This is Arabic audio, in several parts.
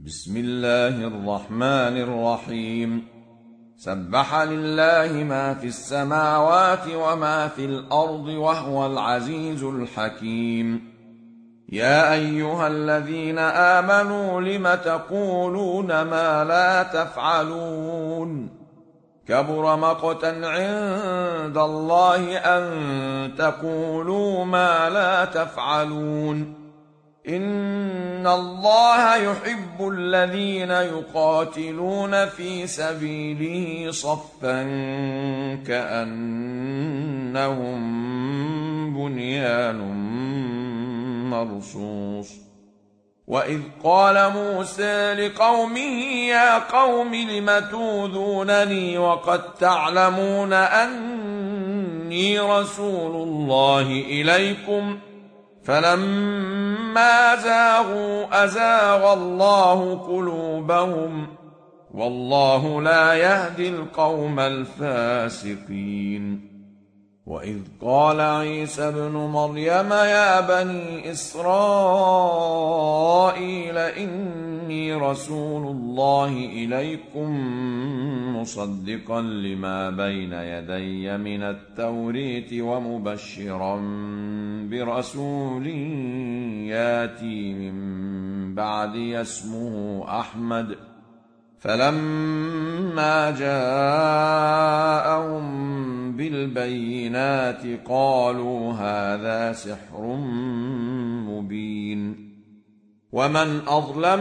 بسم الله الرحمن الرحيم. سبح لله ما في السماوات وما في الأرض وهو العزيز الحكيم. يا أيها الذين آمنوا لم تقولون ما لا تفعلون؟ كبر مقتا عند الله أن تقولوا ما لا تفعلون. إن الله يحب الذين يقاتلون في سبيله صفا كأنهم بنيان مرصوص. وإذ قال موسى لقومه يا قوم لم تؤذونني وقد تعلمون أني رسول الله إليكم فلما زاغوا أزاغ الله قلوبهم والله لا يهدي القوم الفاسقين. وإذ قال عيسى ابن مريم يا بني إسرائيل إني رسول الله إليكم مصدقا لما بين يدي من التوريت ومبشرا برسول ياتي من بعدي اسمه أحمد. فلما جاءهم بالبينات قالوا هذا سحر مبين. ومن أظلم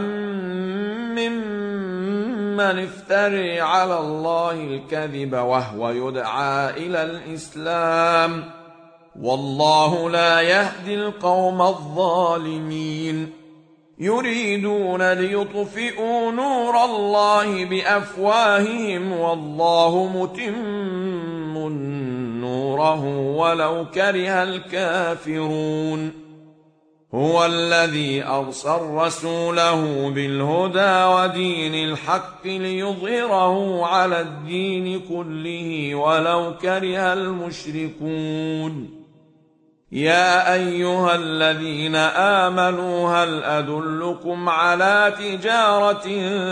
ممن افتري على الله الكذب وهو يدعى إلى الإسلام والله لا يهدي القوم الظالمين. يريدون ليطفئوا نور الله بأفواههم والله متم نوره ولو كره الكافرون. هو الذي أرسل رسوله بالهدى ودين الحق ليظهره على الدين كله ولو كره المشركون. يا أيها الذين آمنوا هل أدلكم على تجارة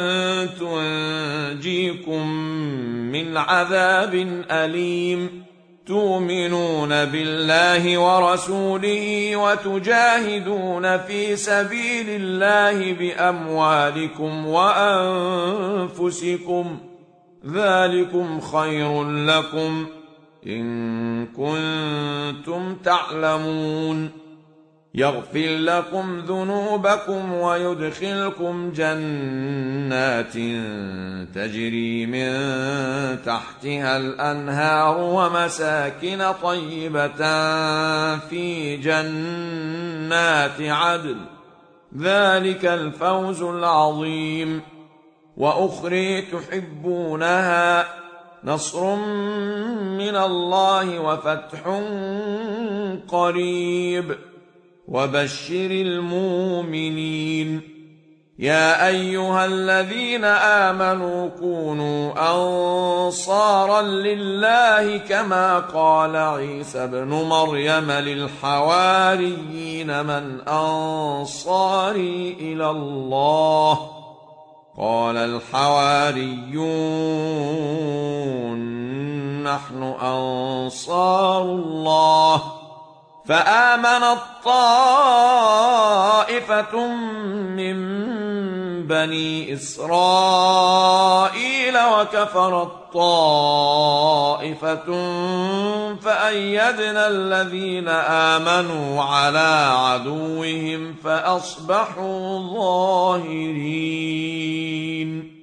تنجيكم من عذاب أليم تؤمنون بالله ورسوله وتجاهدون في سبيل الله بأموالكم وأنفسكم ذلكم خير لكم إن كنتم تعلمون. يغفر لكم ذنوبكم ويدخلكم جنات تجري من تحتها الأنهار ومساكن طيبة في جنات عدن ذلك الفوز العظيم. وأخرى تحبونها نصر من الله وفتح قريب وبشر المؤمنين. يا أيها الذين آمنوا كونوا أنصارا لله كما قال عيسى ابن مريم للحواريين من أنصاري إلى الله قال الحواريون نحن أنصار الله. فآمنت طائفة من بني إسرائيل وكفرت طائفة فأيدنا الذين آمنوا على عدوهم فأصبحوا ظاهرين.